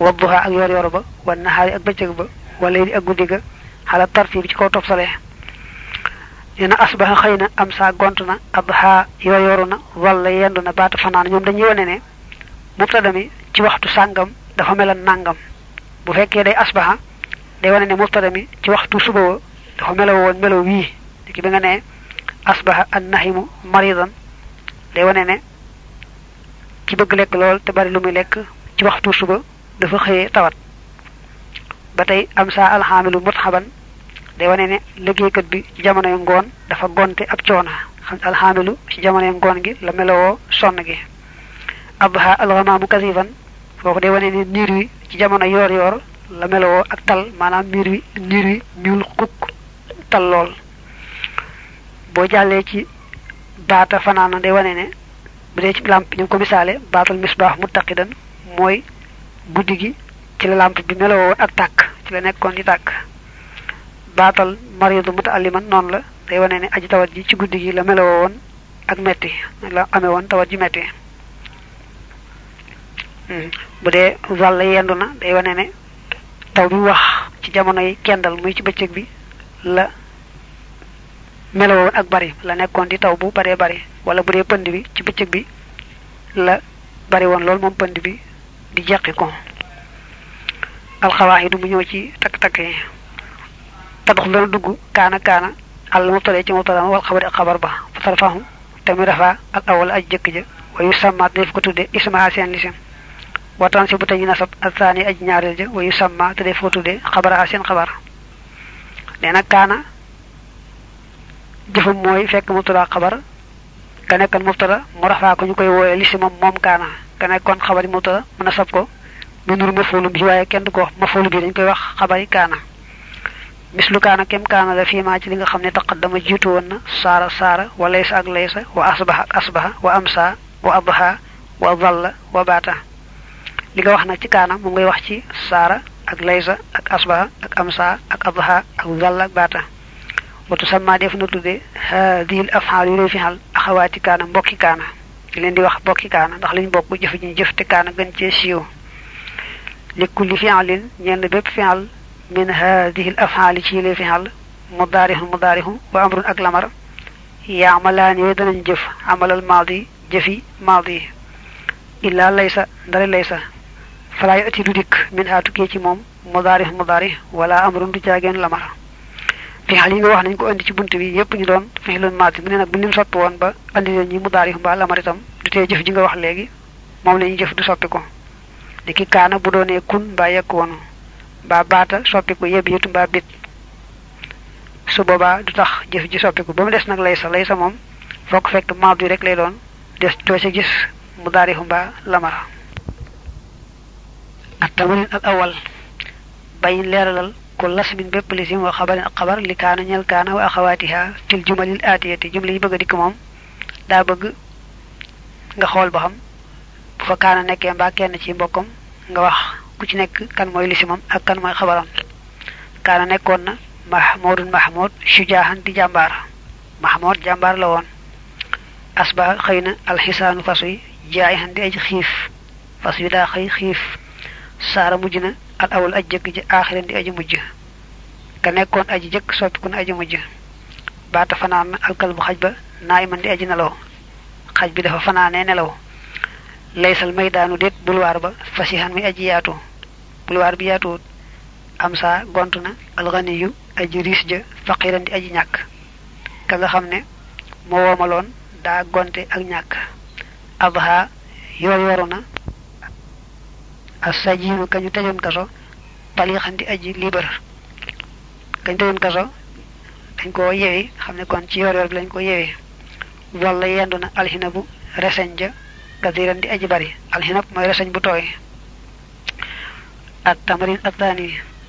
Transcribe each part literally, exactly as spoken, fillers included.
wadduha ak yor yor ba wan nahaari ak bëccëg ba wala yi ak guddi ga xala tartib ci kaw tofsale dina asbaha xeyna am sa gontuna adha yor yoruna wala yenduna baata fanaan ñoom dañuy wone ne mubtada mi ci waxtu sangam dafa melan nangam bu fekkee day asbaha day wone ne mubtada mi ci waxtu suba dafa melaw won melaw wi ki bi nga ne asbaha an-nahimu maridan day wone ne ci bëgg lek lool te bari lu muy lek ci waxtu suba dafa xëyee tawat batay am sa alhamilu muthaban day wone ne liggéeykat bi ci jamono yu ngoon dafa gonte ab coona xam alhamilu ci jamono yu ngoon gi la melawoo sonn gi abha alghamamu kasifan foofu day wone ne niir wi ci jamono yor yor la melawoo ak tal maanaam niir wi niir wi ñuul kukk tal lool boo jàllee ci baata fanaana day wone ne bu dee ci lamp ñu ko misaale baatal misbah muttaqidan mooy guddi gi ci la lamp bi melawoo ak tàkk ci la nekkoon di tàkk baatal maridu mutaalliman noonu la day wone ne aji tawat ji ci guddi gi la melawoo woon ak metti la amee woon tawat ji metti bu dee wàlla yendu na day wone ne taw bi wax ci jamono yi kendal muy ci bëccëg bi la melawoo ak bari la nekkoon di taw bu bare bari wala bu dee pënd bi ci bëccëg bi la bari woon lool moom pënd bi di jeqi ko alxawaahidu mu ñëw ci tak tak yi tabax dana dugg kaana kaana al mubtada ci mubtada wal xabar ak xabar ba fa tarfahu tamit rafa al awal aj jëkk ja wa yusamma def ko tudde isma seen lisim wa tansibu taji nasab athani aj ñaarel ja wa yusamma te def ko tudde xabara seen xabar neena kaana jëfum mooy fekk mubtada xabar ka nekkal mubtada mu rafa ko ñukoy woyé lisimam mom kaana ka nekkon xabari mubtada mu nasab ko bi nur mafulu bi waye kenn du ko wax mafulu bi dañ koy wax xabari kaana mislu kaana kem kaana la fi ma ci li nga xamne taqaddama jitu won na sara sara wa laysa ak laysa wa asbaha asbaha wa amsa wa adha wa dhalla wa bata li nga wax na ci kaana mu ngay wax ci sara ak laysa ak asbaha ak amsa ak adha ak dhalla ak bata wa tusamma def na tudde hadhihi al af'al yu fi hal akhawati kaana mbokki kaana di len di wax mbokki kaana ndax liñ bokku jëf ji jëf te kaana gën ci siiw likulli fi'lin ñen bepp fi'al من هذه الأفعال تي فعل مضارع مضارع وأمر أكلمر يعملان يدن جف عمل الماضي جفي ماضي إلا ليس در ليس فلا يأتي دك من هاتكي تي موم مضارع مضارع ولا أمر تجاغين لمر في حالين wax nañ ko andi ci buntu bi yépp ñu doon fi'lun maadi mu ne nak bu lim soppi won ba andi ñi mudari ba lamar itam du té jëf ji nga wax légui mom lañu jëf du soppi ko diki kaana bu doone kun ba yak wonu ba baata soppiku yeb yitu ba bit su boba du tax jëf ji soppiku bamu dess nak laysa laysa mom fokk fekk maadi rek lay doon dess to ci gis mudari ba lamara at-tamrin al-awwal bayin leralal ko lasmin bepp lisim wa khabarin khabar li kana ñal kana wa akhawatiha fil jumalil atiyati jumla yi bëgg dik mom da bëgg nga xol ba xam bu fa kana nekké mba kenn ci mbokam nga wax ku ci nek kan moy lisimam ak kan moy xabaram kana nekkon na mahmudun mahmud shujahan di jambar mahmud jambar la won asba xeyna al hisanu fasui jaihan di aj xif fasu da xey xif sara mujina al awal ajjek ji akhiran di aj mujj ka nekkon aji jek soppi kun aji mujj bata fanaan al kalbu xajba naiman di aji nelaw xaj bi dafa fanaane nelaw laysal maydanu det bulwar ba fasihan mi aji yaatu bulwar bi yaatu amsa gontuna al ghaniyu aji risja faqiran di aji ñak ka nga xamne mo womalon da gonte ak ñak abha yor yoruna as-sajinu kañu tajon kaso talihan di aji liber kañ tajon kaso dañ ko yewi xamne kon ci yor yor lañ ko yewi wala yenduna alhinabu resenja kadiran di aji bari alhinab moy reseñ bu toy at-tamrin athani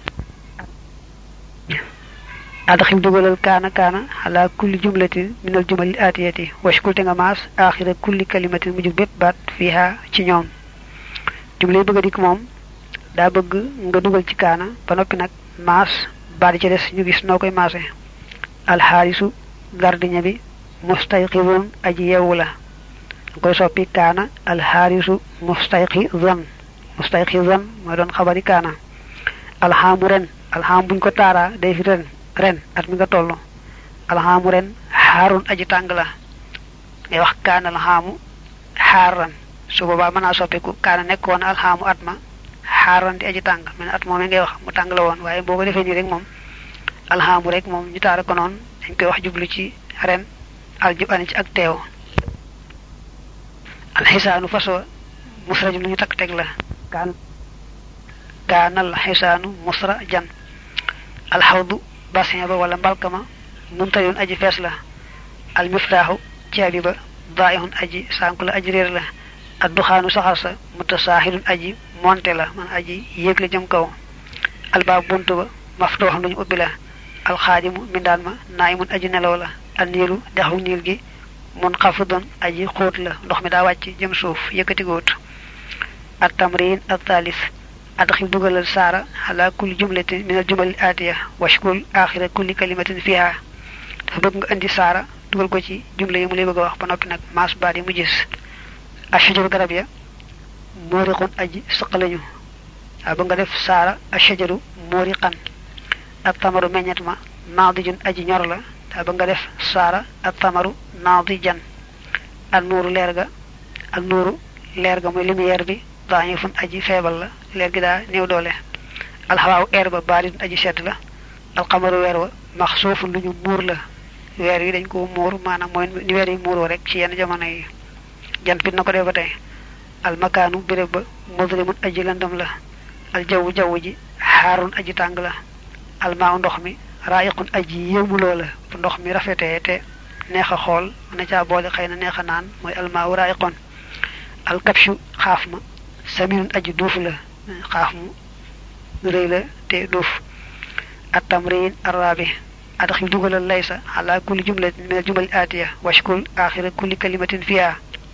adkhil dugalal kana kana ala kulli jumlatin min al-jumal al-atiyati washkul nga mas akhir kulli kalimatin mujib bet bat fiha ci ñoom jumlay bëgg dik mom da bëgg nga dugal ci kana ba nopi nak mas bari ci dess ñu gis nokoy masé al-harisu gardinya bi mustayqibun aji yewula koy soppi kana al harisu mustayqizan mustaykhizan mo don xabari kana alhamu ren alham buñ ko tara day fi ren ren at mi nga tollu alhamu ren harun aji tangla ngay wax kana alhamu haran su boba mëna soppiku kana nekkon alhamu atma haran di aji tang men at momé ngay wax mu tangla won waye boko defé ni rek mom alhamu rek mom ñu tara ko non dañ koy wax jublu ci ren aljub ani ci ak teew alhisanu faso musraj lu ñu tak tek la kan kana alhisanu musra jan alhawdu basin ba wala mbalkama muntayun aji fess la almiftahu ciabi ba daihun aji sankula aji reer la addukhanu saxasa mutasahilun aji monte la man aji yegle jëm kaw albab buntu ba maftuh luñu ubbi la alkhadimu mindan ma naimun aji nelaw la anilu daxu nil gi munqafidun aji xoot la ndox mi da wacc jëm suuf yëkëti goot at tamrin at thalith adkhil dugalal sara ala kulli jumlatin min al jumal al atiya washkul akhir kulli kalimatin fiha dafa bëgg nga andi sara dugal ko ci jumla yi mu lay bëgg wax ba nopi nak mas baadi mu gis ashjaru garab ya moriqun aji saqlañu ba nga def sara ashjaru moriqan at tamaru meññatma nadijun aji ñor la ba nga def sara at tamaru nadijan an nuru lerga an nuru lerga moy lumière bi dañu fun aji febal la leer gi da new doole al hawa air ba barid aji sedd la al qamaru wer wa makhsufun luñu mur la wer yi dañ ko mur manam moy ni wer yi muro rek ci yenn jamono yi jant bi nako def batay al makanu bireb ba mudrimun aji landam la al jawu jawu ji harun aji tang la al ma'u ndox mi ra'iqun aji yemu lola ndox mi rafete te neexa xol na ca boole xeyna neexa naan moy al ma'u ra'iqun al kabshu khafma saminun aji duuf la khafmu reey la te duuf at tamrin arabi adkhil dugal laysa ala kulli jumlatin min al jumal atiya washkul akhir kulli kalimatin fiha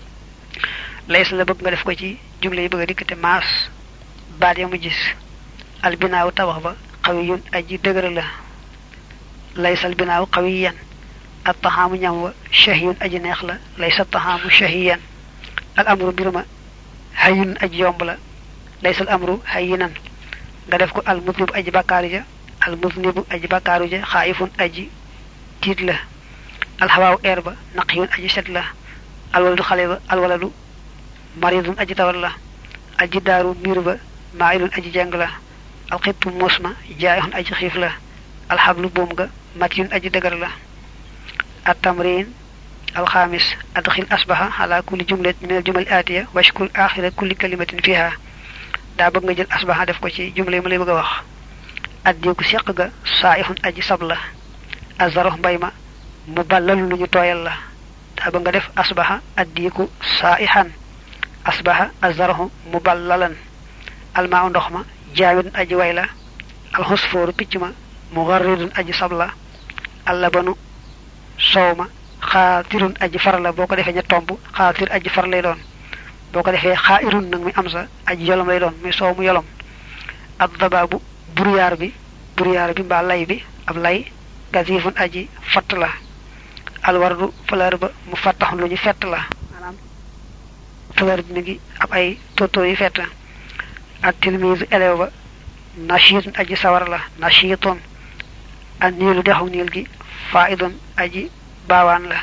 laysa la bëgg nga def ko ci jumla yi bëgg dik te mas baat ya mu gis al binaaw tabax ba qawiyun aji dëgër la laysa al binaaw qawiyan at tahamu ñam wa shahiyun aji neex la laysa tahamu shahiyan al amru birma hayun aji yomb la laysa al amru hayinan nga def ko al mutnib aji bakaru ja al mutnib aji bakaru ja khaifun aji tit la al hawa erba naqiyun aji set la al waladu khale ba al waladu maridun aji tawar la al jidaru mirba ma'ilun aji jang la al qittu musma jaayun aji khif la al hablu bum ga matiyun aji degar la at tamrin al khamis adkhil asbaha ala kulli jumlatin min al jumal atiya washkul akhir kulli kalimatin fiha da bëgg nga jël asbaha def ko ci jumla mu lay bëgg wax addi ku sekk ga saihun aji sabla azrahu bayma muballal luñu toyal la da bëgg nga def asbaha addi ku saihan asbaha azrahu muballalan al ma'u ndoxma jaawin aji wayla al husfur piccuma mugharridun aji sabla al labanu sawma khatirun aji farla boko defé ña tombu khatir aji far lay doon boko defé khairun nak mi am sa aji yolom lay doon mi sawmu yolom ad dababu buriyar bi buriyar bi ba lay bi ab lay gazifun aji fat la al wardu fleur ba mu fatax luñu fet la manam fleur bi ngi ab ay toto yi fet at tilmiz elew ba nashitun aji sawar la nashitun an nilu dexu nil gi faidun aji bawan la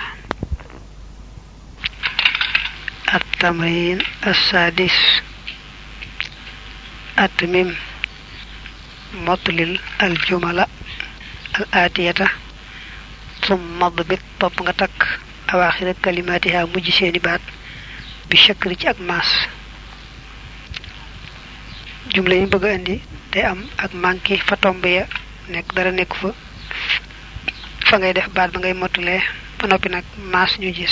التمرين السادس أتمم مطلل الجملة الآتية ثم ضبط طبقتك أواخر كلماتها مجسين بات بشكل جاك ماس جملة يبقى عندي te am ak manki fa tombe ya nek dara nek fa fa ngay def baat ba ngay motulé ba nopi nak mas ñu gis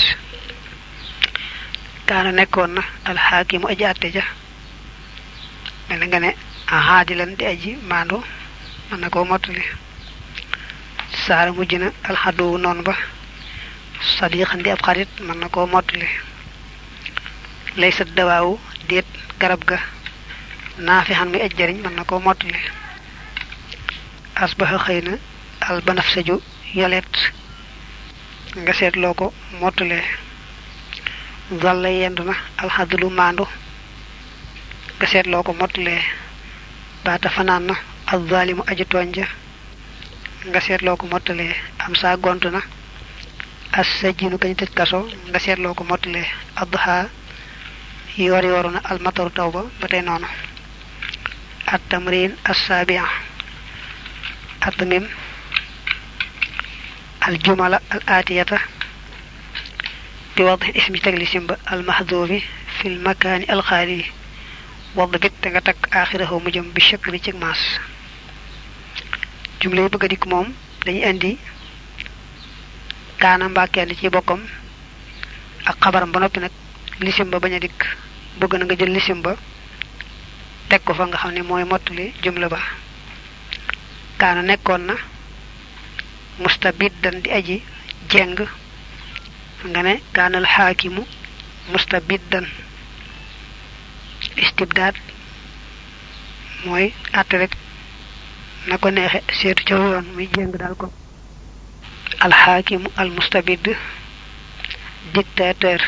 kana nekkon na al hakim aji atte ja mel nga ne ahadilan di aji mando man nako motulé sara mujjina al hadu non ba sadiqan di ab xarit man nako motulé laysa dawawu det garab ga nafihan mi ajjariñ man nako motulé asbaha khayna al banafsaju yolet nga set loko motulé zalla yenduna al hadlu mando nga seetloo ko mottalee baata fanaan na az-zalimu aji tooñja nga seetloo ko mottalee am saa gont na as-sajinu kañ tëj kaso nga seetloo ko mottalee adha yor yoru na al-mataru tawba ba tey noonu at-tamrin as-sabi'a atmim al-jumala al-atiyata bi wadh ismi taglisim ba al-mahdhufi fi al-makani al-khali wadh bit nga tak akhirahu mu jëm bi shakli ci mas jumla yi bëgg dik mom dañuy andi kana mbakkel ci bokkam ak xabaram ba nopi nak lisim ba baña dik bëgg na nga jël lisim ba tek ko fa nga xamne moy motali jumla ba kana nekkon na mustabiddan di aji jeng nga ne kana al hakimu mustabiddan istibdad moy atté rek nako nexé seetu ci yoon muy jeng dal ko al hakimu al mustabid dictateur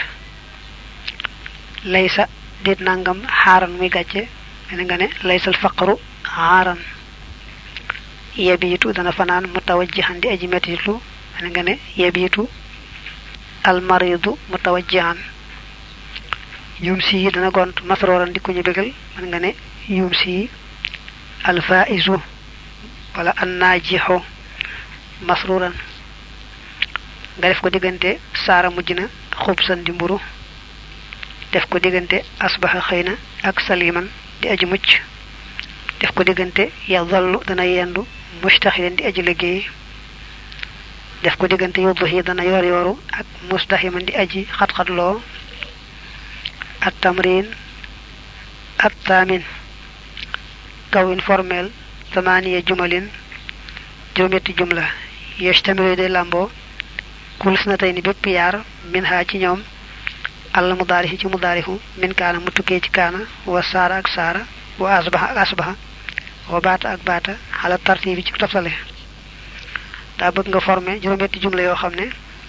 laysa dit nangam haran muy gatché nga ne laysa al faqru haran yabitu dana fanan mutawajjihan di aji metilu nga ne yabitu al maridu mutawajjihan yumsi dana gont masroran di ko ñu begal nga ne yumsi al faizu wala an najihu masruran nga def ko digënté sara mujjina khubsan di mburu def ko digënté asbaha khayna ak saliman di aji mucc def ko digënté ya zallu dana yendu mustahilan di aji liggéey def ko digënté yudhi dana yor yoru ak mustahiman di aji khat khat lo at tamrin at tamin kawin formel ثمانية جمل جملة جملة يشتمل دي لامبو كل سنتين بيب يار منها ci ñoom al mudarihi ci mudarihu min kana mutuké ci kana wa sara ak sara wa asbaha ak asbaha wa bata ak bata ala tartibi ci tafsale da bëgg nga formé juroometi jumla yo xamné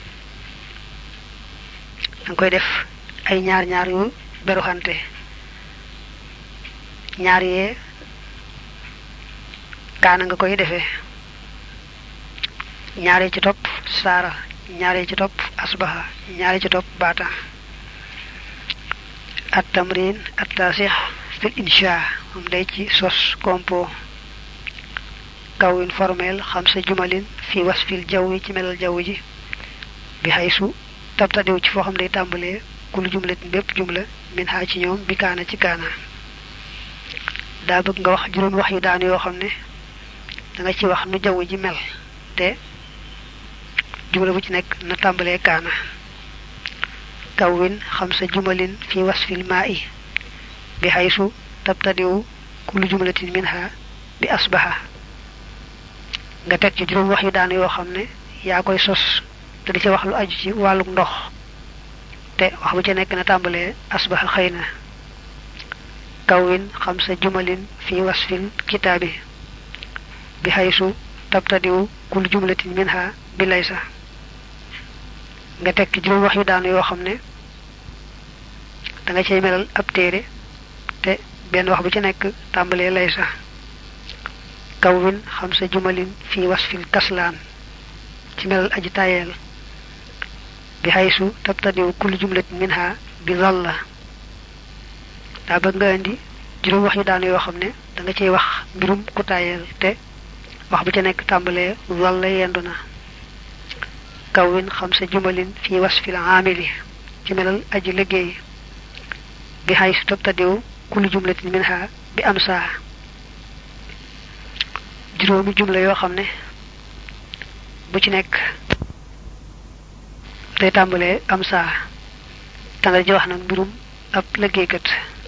dang koy def ay ñaar ñaar yu beru xanté ñaar yé kana nga koy defé ñaare ci top sara ñaare ci top asbaha ñaare ci top bata at tamrin at tasih fil insha um day ci sos compo kawin formel khamsa jumalin fi wasfil jawwi ci melal jawwi ji bi haysu tabtadiw ci fo xam day tambalé kul jumlatin bepp jumla min ha ci ñoom bi kana ci kana da bëgg nga wax juroom wax yu daan yo xamne da nga ci wax nu jaww ji mel te jumla bu ci nek na tambalé kana kawin khamsa jumalin fi wasfil ma'i bi haysu tabtadi'u kullu jumlatin minha bi asbaha nga tek ci juroom wax yu daan yo xamne ya koy sos te di ci wax lu aju ci walu ndox te wax bu ci nek na tambalé asbaha khayna kawin khamsa jumalin fi wasfil kitabi بحيث تبتدئ كل جملة منها بليس nga tek juroom wax yu daan yo xamne da nga cey melal ab téré te ben wax bu ci nek tambalé laysa kawwin khamsa jumalin fi wasfil kaslan ci melal aji tayel bi haysu tabtadi kullu jumlatin minha bi dhalla da ba nga andi juroom wax yu daan yo xamne da nga cey wax mbirum ku tayel te wax bu ci nek tambalé walla yenduna kawin khamsa jumalin fi wasfil amili ci melal aji liggéey bi haysu tabtadiu kullu jumlatin minha bi amsa juroomi jumla yo xamne bu ci nek day tambalé amsa ta nga ji wax nak mbirum ab liggéey kat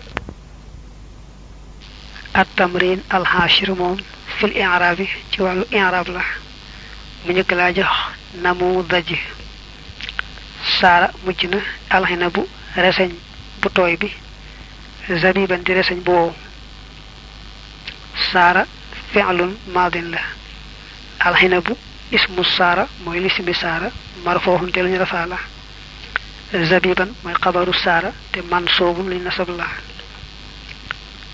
at tamrin al hashir mom fil i'rabi ci walu i'rab la mu ñëk la jox namudaj sara mujjina alhinabu reseñ bu toy bi zabiban di reseñ bu sara fi'lun madin la alhinabu ismu sara moy lismi sara marfuhun te lañu rafala zabiban moy khabaru sara te mansubun li nasab la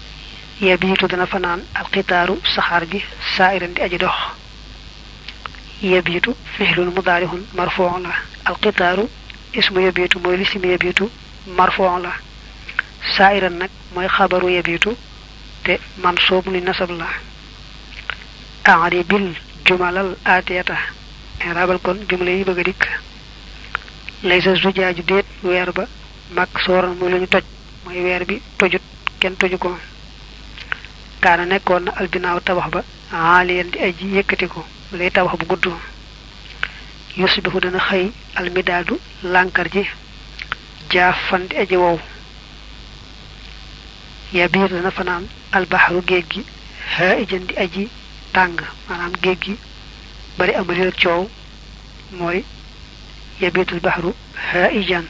yabitu dana fanaan alqitaaru saxaar gi saa'iran di aji dox yabitu fi'lun mudaarihun marfu'un la alqitaaru ismu yabitu mooy lisim yabitu marfu'un la saa'iran nag mooy xabaru yabitu te mansuub li nasab la a'ribil jumalal aatiyata irabal kon jumla yi bëgg a dikk laysa zujaaju déet weer ba mag sooran muy lu ñu toj mooy weer bi tojut kenn toju ko kaana nekkoon na albinaaw tabax ba aaliyan di aji yëkkati ko lay tabax bu gudd yusbihu dana xëy almidaadu lànkar ji jaafan di aji wow yabiir dana fanaan albaxru géej gi haa'ijan di aji tàng maanaam géej gi bari amari ak coow mooy yabiitul baxru haa'ijan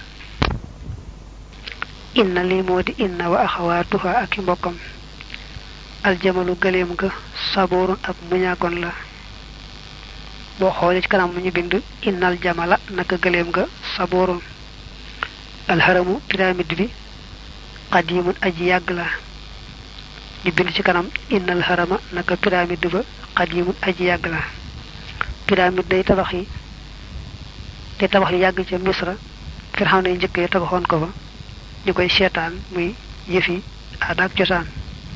inna lii moo di inna wa axawaatuha ak i mbokkam aljamalu gëleem ga saboorun ab muñaakoon la boo xoolee ci kanam mu ñu bind innal jamala naka gëleem ga saboorun alharamu pyramide bi qadimun aji yàgg la ñu bind ci kanam innal harama naka pyramide ba qadimun aji yàgg la pyramide day tabax yi te tabax yi yàgg ca misra firxaw yi njëkk yi tabaxoon ko fa ñu koy seetaan muy yëfi aada ak cosaan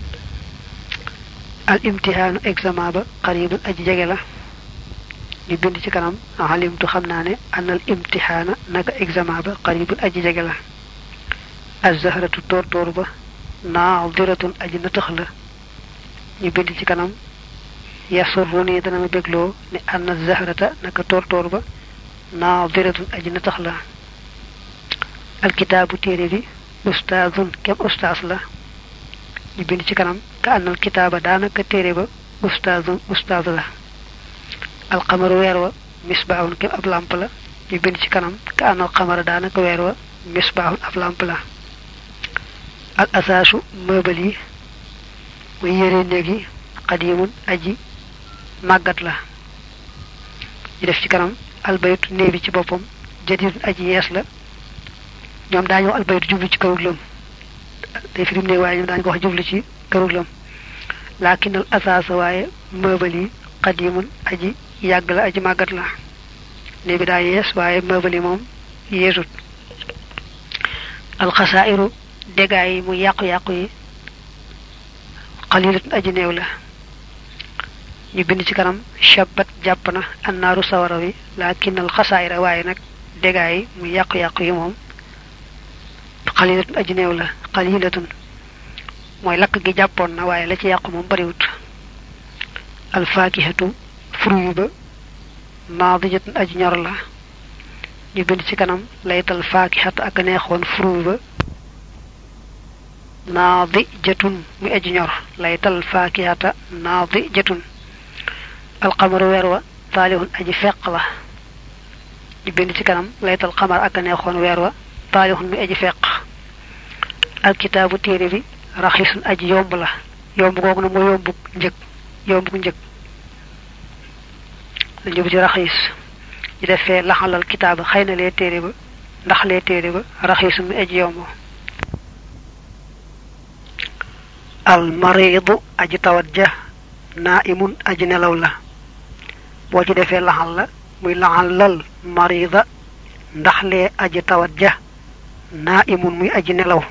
al imtihaanu examen ba qaribun aji jege la ñu bind ci kanam alimtu xam naa ne anal imtihaana naka examen ba qaribun aji jege la az-zahratu tóor tóor ba naadiratun aji natax la ñu bind ci kanam yasurruni dana ma bégloo ne anna zahrata naka tóor tóor ba naadiratun aji natax la alkitaabu téere bi ustaazun kem ustaas la ñu bind ci kanam ka annal kitaaba daanaka téere ba ustaazun ustaaz la alqamaru weer wa misbaahun kem ab lamp la ñu bind ci kanam ka annal qamara daanaka weer wa misbaahun ab lamp la al asaasu mëbal yi muy yére néeg yi qadimun aji màggat la ñu def ci kanam albaytu néeg bi ci boppam jadidun aji yees la ñoom daañu wax albaytu jublu ci kërug lëm day firim ne waaye ñoom daañu ko wax jublu ci kërug lëm laakin al asaasa waaye mëbal yi qadimun aji yàgg la aji màggat la ne bi daa yees waaye mëbal yi moom yeesut alxasairu dégaa yi mu yàqu-yàqu yi xalilatun aji néew la ñu bind ci kanam shabat jàpp na annaaru sawara wi laakin al xasaira waaye nag dégaa yi mu yàqu-yàqu yi moom xalilatun aji néew la xalilatun mooy lakk gi jàppoon na waaye la ci yàqu moom bariwut alfaakihatu fruit ba naadijatun aji ñor la ñu bind ci kanam laytal faakihatu ak neexoon fruit ba naadijatun muy aji ñor laytal faakihata naadijatun alqamaru weer wa taalihun aji feq la ñu bind ci kanam laytal qamar ak neexoon weer wa taalihun muy aji feq alkitaabu téere bi raxisun aji yomb la yomb googu na moo yombu njëg yombu njëg la njëb ci raxis ñu defee laxalal kitaaba xëy na lee téere ba ndax lee téere ba raxisun muy aji yomb almaridu aji tawat ja naimun aji nelaw la boo ci defee laxal la muy laxal lal marida ndax lee aji tawat ja naimun muy aji nelaw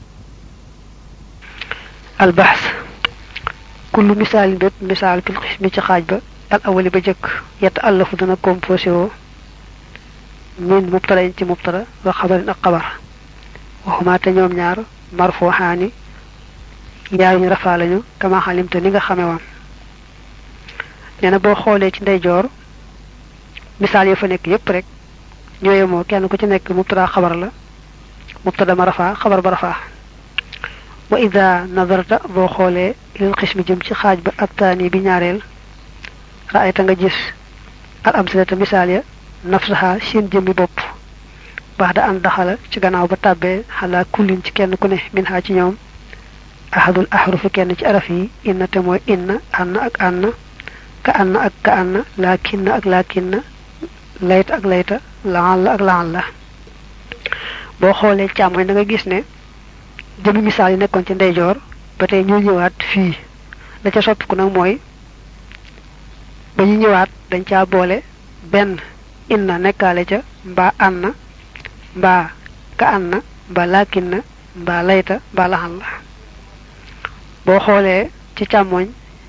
albahs kullu misaalin bépp misaal fil xismi ci xaaj ba al awali ba jëkk yett allafu dana composé woo min mubtalain ci mubtala wa xabarin ak xabar waxuma te ñoom ñaar marfuhaani yaar ñu rafaa lañu kama xalimta ni nga xame woon nee na boo xoolee ci ndeyjoor misaal yi fa nekk yépp rek ñooye moo kenn ku ci nekk mubtada xabar la mubtada ma rafaa xabar ba rafaa wa ida nazarta boo xoolee lil xismi jëm ci xaaj ba ab taani bi ñaareel raayta nga gis al amsilata misaal ya nafsaha seen jëmmi bopp baax da an daxala ci gannaaw ba tàbbee xalaa kullin ci kenn ku ne min ha ci ñoom ahadul ahrufi kenn ci araf yi inna te mooy inna anna ak anna ka anna ak ka anna laakinna ak laakinna layta ak layta laal ak laal la boo xoolee càmmoñ da nga gis ne jëmi misaal yi nekkoon ci ndeyjoor batay ñu ñëwaat fi la ca soppiku nak moy ba ñu ñëwaat dañ ca boole ben inna nekkale ca mba anna mba ka anna mba lakinna mba layta mba lahan la bo xolé ci chamoñ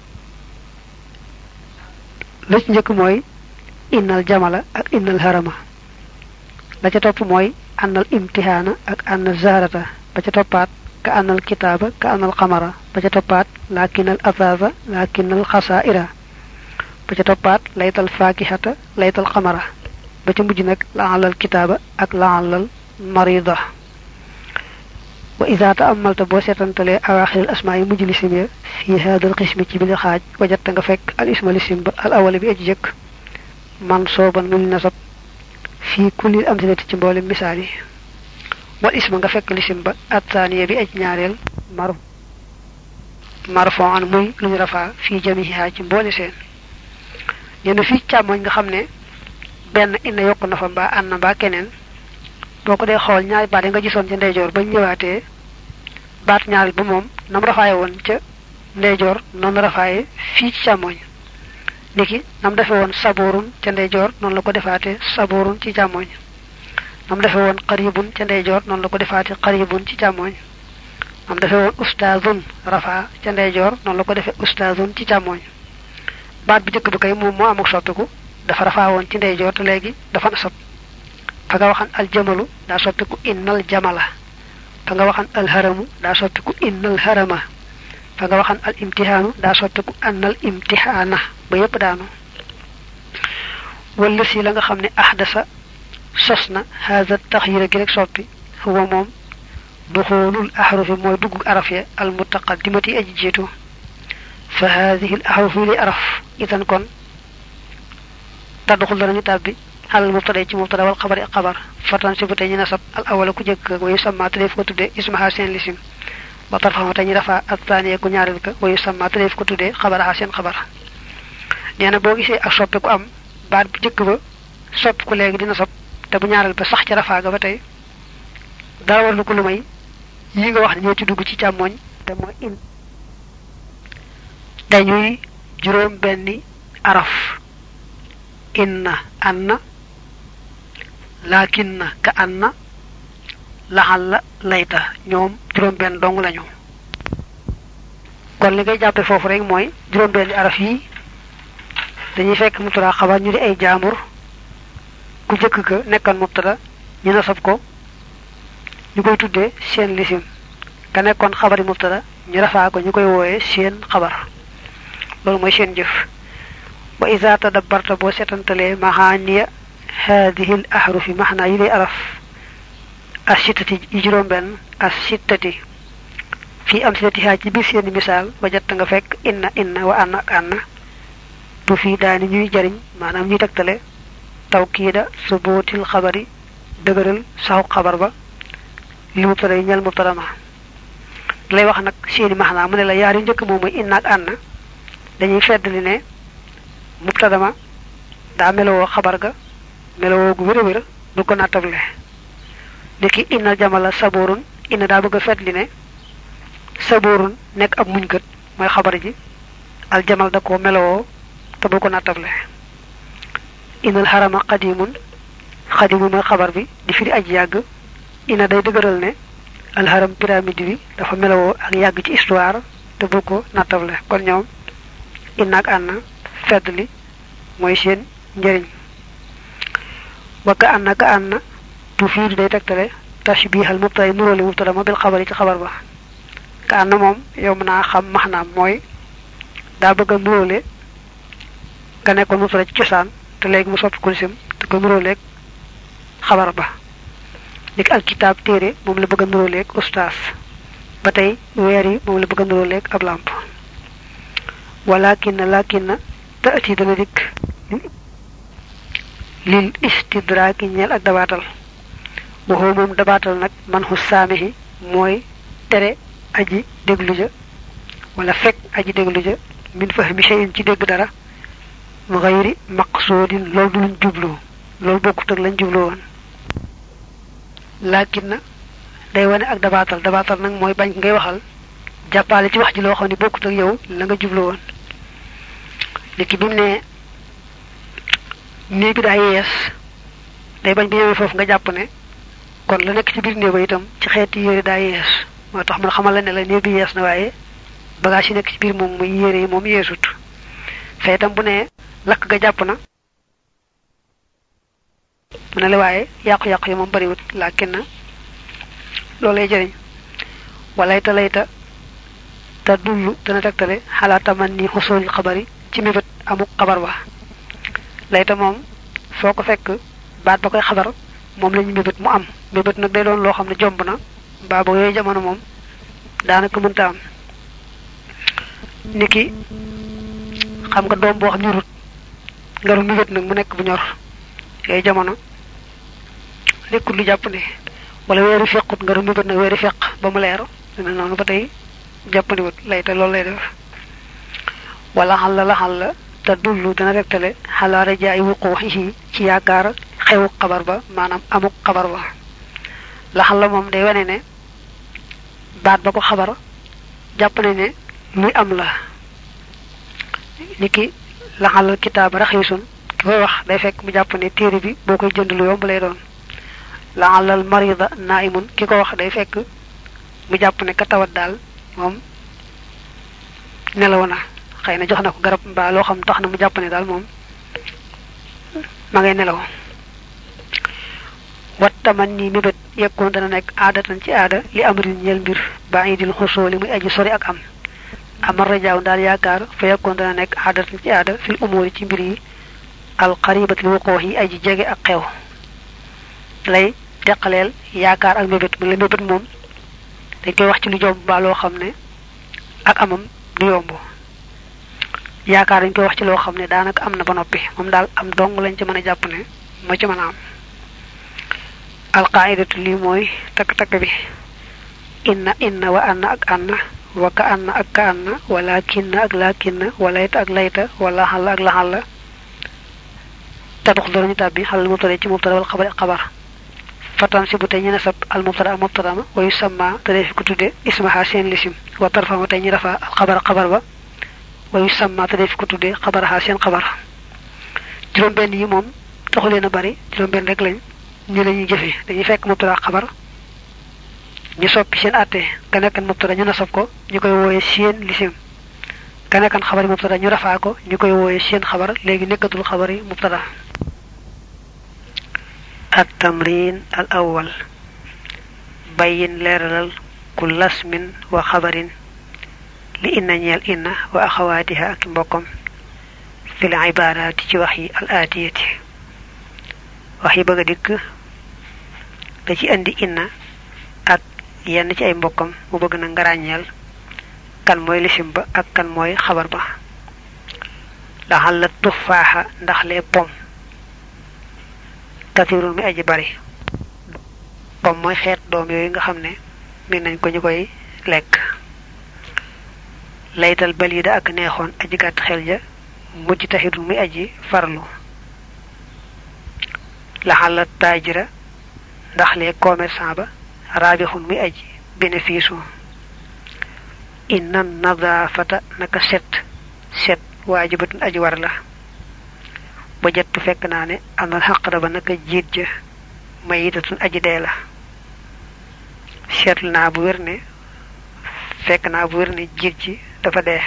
la ci ñëk moy innal jamala ak innal harama la ca top moy annal imtihana ak annal zarata ba ca topat ka annal kitaba ka annal qamara ba ca topat lakinal afaza lakinal khasaira ba ca topat laytal fakihata laytal qamara ba ca mujj nak la'al kitaba ak la'al marida wa idha ta'ammalta bo setantale awakhir al asma'i mujlisin fi hadha al qism ci bil khaj wajatta nga fek al ism al ism al awwal bi ajjek man soban min nasab fi kulli amsalati ci mbolem misali wal ism nga fek lisim ba athaniya bi aj ñaarel marf marfu'an muy lu rafa fi jamiha ci mbole sen ñene fi chamoy nga xamne ben inna yok na fa ba anna ba kenen boko de xol ñaari baat nga gisoon ci ndeyjoor ba ñëwaatee baat ñaari ba moom nam rafaaye woon ca ndeyjoor noonu rafaaye fii ci càmmoñ niki nam defe woon saburun ca ndeyjoor noonu la ko defaatee saburun ci càmmoñ nam defe woon qaribun ca ndeyjoor noonu la ko defaatee qaribun ci càmmoñ nam defe woon ustaazun rafaa ca ndeyjoor noonu la ko defee ustaazun ci càmmoñ baat bi jëkk bi kay moom moo amuk soppiku dafa rafaa woon ci ndeyjoor te léegi dafa nasab fa nga waxan al jamalu da soppiku innal jamala fa nga waxan al haramu da soppiku innal harama fa nga waxan al imtihanu da soppiku annal imtihana ba yépp daanu wala si la nga xamne ahdasa sosna hadha at-takhyir gi rek soppi huwa mom dukhulul ahrufi moy dugg araf ya al mutaqaddimati ajjitu fa hadhihi al ahrufi li araf idan kon tadkhul dara ñu tabbi al mubtada ci mubtada wal khabari khabar fatan ci butay ñu nasab al awwal ku jëk way samma tadef ko tuddé ismaha sen lisim ba tarfa tay ñu rafa at thaniya ku ñaaral ka way samma tadef ko tuddé khabara sen khabar neena bo gisé ak soppe ku am baat bu jëk ba sopp ku légui dina sopp te bu ñaaral ba sax ci rafa ga ba tay da war lu ko lu may yi nga wax ñoo ci dugg ci chamoñ te mo in dañuy juroom benni araf inna anna lakinna ka anna lahalla layta ñoom juroom ben dong lañu kon li ngay jappé fofu rek moy juroom ben araf yi dañuy fekk mutura xabar ñu di ay jaamur ku jëk ka nekkal mubtada ñu nasab ko ñu koy tuddé seen lisim ka nekkon xabari mubtada ñu rafa ko ñu koy woyé seen xabar lolu moy seen jëf wa iza tadabbarta bo setantale mahaniya hadhihi al ahruf mahna yili araf asitati juroom ben asitati fi amsilatiha ci bi seen misal wajat nga fek inna inna wa anna anna bu fi daani ñuy jariñ manam ñuy tektale tawkida subutil khabari deugural saw khabar ba limu tare ñal mu tarama lay wax nak seeni mahna mu ne la yaari ñëk mom moy inna ak anna dañuy feddali ne mubtadama da melo xabar ga melo gu wëre wëre du ko natable deki innal jamala saburun inna da bëgg fetli ne saburun nek ab muñ kat moy xabar ji al jamal da ko melo te bu ko natable innal harama qadimun qadimu moy xabar bi di firi aji yag inna day deugural ne al haram pyramide bi dafa melo ak yag ci histoire te bu ko natable kon ñoom inna ak anna fedli moy seen njariñ waka anna ka anna tufidu day tektale tashbih al mubtada nurul mubtada bil khabari ci khabar ba ka anna mom yow mëna xam mahna moy da bëgg nurulé ka nekkon mubtada ci ciosan te légui mu soppi ko sim te ko nurulé khabar ba dik al kitab téré mom la bëgg nurulé ustaas batay wër yi mom la bëgg nurulé ab lamp walakin lakin تأتي دلك للاستدراك نيال ak dabatal وهو موم dabatal nak man hu samihi moy téré aji deglu ja wala fek aji deglu ja min fahmi shay'in ci deg dara mu ghayri maqsudin lol du luñ jublu lol bokut ak lañ jublu won lakinna day wone ak dabatal dabatal nak moy bañ ngay waxal jàppale ci wax ji loo xam ne bokkut ak yow la nga jublu woon niki bi mu ne néeg bi daa yees day bañ bi ñëwee foofu nga jàpp ne kon la nekk ci biir néeg ba itam ci xeeti yére daa yees moo tax man xamal la ne la néeg bi yees na waaye bagage yi nekk ci biir moom muy yére yi moom yeesut fee itam bu ne lakk ga jàpp na mu ne la waaye yàqu-yàqu yi moom bariwut laakin na loolay jëriñ walayta layta te dullu dana tegtale xalaa taman ni xusool xabari ci mébét amuk xabar ba layta moom foo ko fekk baat ba koy xabar moom lañu mébét mu am mébét nag day doon loo xam ne jomb na mbaa ba yooyu jamono moom daanaka mënta am niki xam nga doom boo xam ñorut nga ru mébét nag mu nekk bu ñor yooyu jamono nekkul lu jàpp ne wala weeru fequt nga ru mébét nag weeru feq ba mu leer mel noonu ba tey jàppandi wut layta loolu lay def wala xal la la xal la te dullu dana regtale xalaa rajaay wuquuxihi ci yaakaar xewu xabar ba maanaam amuk xabar ba la xal la moom day wane ne baat ba ko xabar jàpp ne ne luy am la niki la xal kitaaba raxiisun ki koy wax day fekk mu jàpp ne téere bi boo koy jënd lu yomb lay doon la xalal marida naimun ki ko wax day fekk mu jàpp ne ka tawat daal moom nelaw na xëy na jox na ko garab mbaa loo xam tax na mu jàpp ne daal moom ma ngay nelaw wat taman nii mébét yekkoon dana nekk aadatan ci aada li amrin ñeel mbir ba idil xusoo li muy aji sori ak am amar rajaaw daal yaakaar fa yekkoon dana nekk aadatan ci aada fil umuri ci mbir yi alxaribat li wuqoox yi aji jege ak xew lay teqaleel yaakaar ak mébét mu la mébét moom dañ koy wax ci lu jomb ba loo xam ne ak amam du yomb yaakaar dañ koy wax ci loo xam ne daanaka am na ba noppi moom daal am dong lañ ci mën a jàpp ne moo ci mën a am alqaidatu lii mooy takk-takk bi inna inna wa anna ak anna wa ka anna ak ka anna wa laakinna ak laakinna wa layta ak layta wa laxalla ak laxalla tadux darañu tàbbi xalal mubtada ci mubtada wal xabar xabar fatan si bu tey ñu nasab al mubtada ak mubtada ma wa yusamma te def ko tudde ismaha seen lisim wa tarfama tey ñu rafa al xabar xabar ba wa yusamma te def ko tudde xabaraha seen xabar juróom benn yi moom taxu leen a bari juróom benn rek lañ ñu lañuy jëfe dañuy fekk mubtada xabar ñu soppi seen àtte ka nekkan mubtada ñu nasab ko ñu koy wooye seen lisim ka nekkan xabari mubtada ñu rafaa ko ñu koy wooye seen xabar léegi nekkatul xabari mubtada التمرين الأول بين ليرلال كل اسم وخبر لإن نيال إن وأخواتها أكمبكم في العبارات وحي الآتية وحي بغدك داci andi inna ak yenn ci ay mbokam mu bëgg na nga rañal kan moy lisim ba ak kan moy xabar ba la hal tufaha ndax les pom kathirun mi aji bari pom moy xeet doom yoy nga xamne min nañ ko ñukoy lek laytal balida ak neexon aji gat xel ja mujj tahidun mi aji farlu la hal tajira ndax les commerçants ba rabihun mi aji bénéfice inna nadafata naka set set wajibatun aji war la ba jettu fekk naa ne am na xaqara ba naka jiit ja mayitatun aji dee la seetlu naa bu wér ne fekk naa bu wér ne jiit ji dafa dee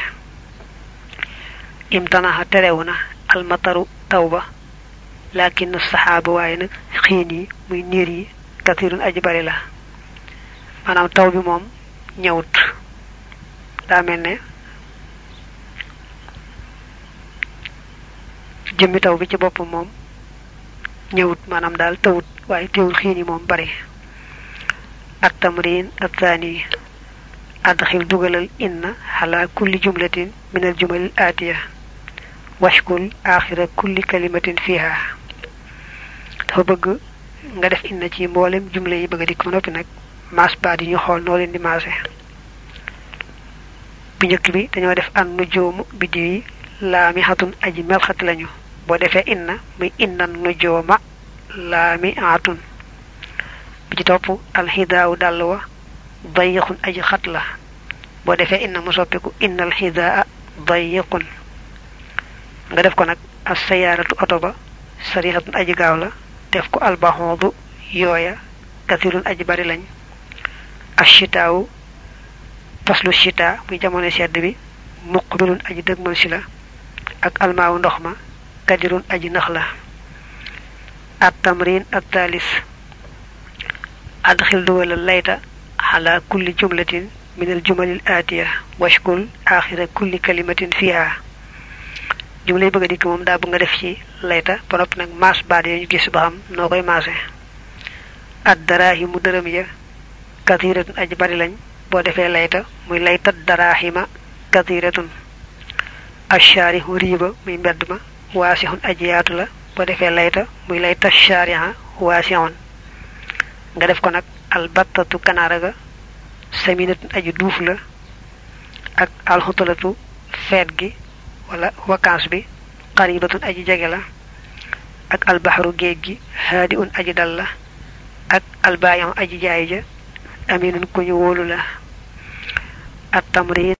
imtanaha terewu na almataru taw ba lakin saxaaba waaye nag xiin yi muy niir yi kathirun aji bari la maanaam taw bi moom ñëwut daa mel ne jëmmi taw bi ci boppam moom ñëwut maanaam daal tawut waaye teewul xiin yi moom bari at tamrin athani adxil dugalal inna ala kulli jumlatin min al jumal al atiya washkul akhira kulli kalimatin fiha dafa bëgg nga def inna ci mboolem jumla yi bëgg dik nopi nak mas ba di ñu xol no leen di masé bi ñëk bi dañoo def an nujum bidi la mi hatun aji melxat lañu bo defé inna muy inna nujuma la mi atun bi ci top al hidaaw dalwa dayikhun aji khat la boo defee inna mu soppiku innal xidaa dayiqun nga def ko nag as sayaaratu oto ba sarixatun aji gaaw la def ko albaxoodu yooya kathirun aji bari lañ ashitaawu faslu shita muy jamono sedd bi muqbilun aji dëgmal si la ak almaawu ndox ma kadirun aji nax la at tamrin at taalis adxil duwala layta ala kulli jumlatin min al jumalil aatiya washkul axira kulli kalimatin fiha jumlay bëgg a dikk moom daa bu nga def ci layta ba noppi nag maas baat yi ñu gis ba xam noo koy maase ad darahimu dërëm ya kathiratun aji bari lañ boo defee layta muy layta darahima kathiratun asharihu riiba muy mbedd ma waasixun aji yaatu la boo defee layta muy layta shariha waasixun nga def ko nag albattatu kanaara ga saminatun aji duuf la ak alxutalatu feet gi wala vacance bi qaribatun aji jege la ak albaxru géej gi haadi un aji dal la ak albaayam aji jaay ja aminun ku ñu wóolu la at tamrin